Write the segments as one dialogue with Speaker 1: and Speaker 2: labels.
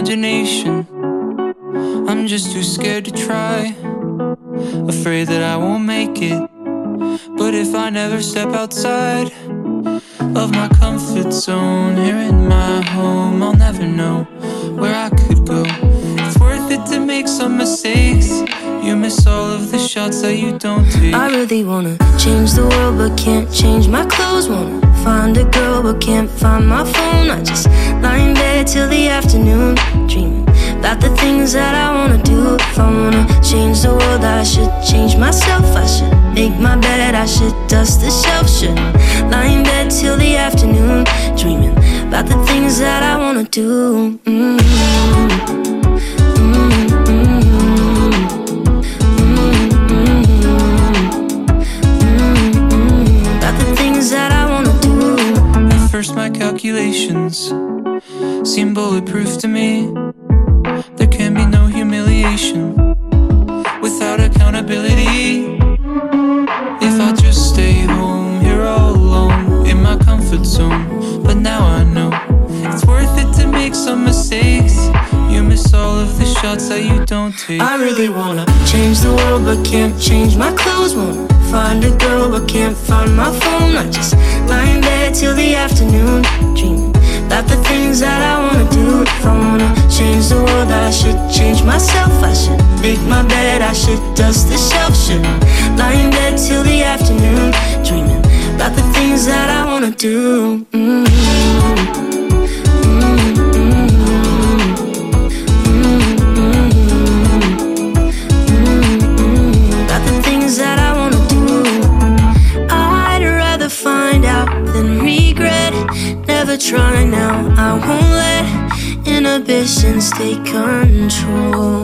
Speaker 1: imagination. I'm just too scared to try, afraid that I won't make it. But if I never step outside of my comfort zone, here in my home, I'll never know where I could go. It's worth it to make some mistakes. You miss all of the shots that you don't take.
Speaker 2: I really wanna change the world but can't change my clothes. Wanna find a girl but can't find my phone. I just lie in bed till the afternoon, dreaming about the things that I wanna do. If I wanna change the world, I should change myself. I should make my bed, I should dust the shelf. Shouldn't lie in bed till the afternoon, dreaming about the things that I wanna do. That I wanna do.
Speaker 1: At first my calculations seem bulletproof to me. There can be no humiliation without accountability. If I just stay home here all alone in my comfort zone. But now I know it's worth it to make some mistakes. You miss all of the shots that you don't take.
Speaker 2: I really wanna change the world but can't change my clothes. Wanna find a girl but can't find my phone. I just lie in bed till the afternoon, dreaming about the things that I wanna do. If I wanna change the world, I should change myself. I should make my bed, I should dust the shelf. Shouldn't lie in bed till the afternoon, dreaming about the things that I wanna do. About the things that I wanna do. I'd rather find out than regret. Never try now, I won't let inhibitions take control.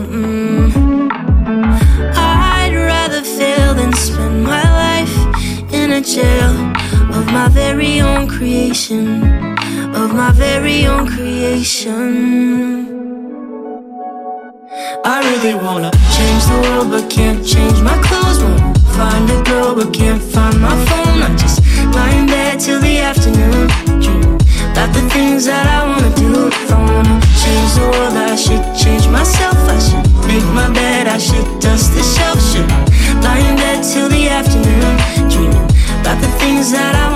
Speaker 2: I'd rather fail than spend my life in a jail of my very own creation, of my very own creation. I really wanna change the world but can't change my clothes. Wanna find a girl but can't find my phone. I just lie in bed till the afternoon, dreaming about the things that I wanna do. If I wanna change the world, I should change myself. I should make my bed, I should dust the shelf. Should lie in bed till the afternoon, dreaming about the things that I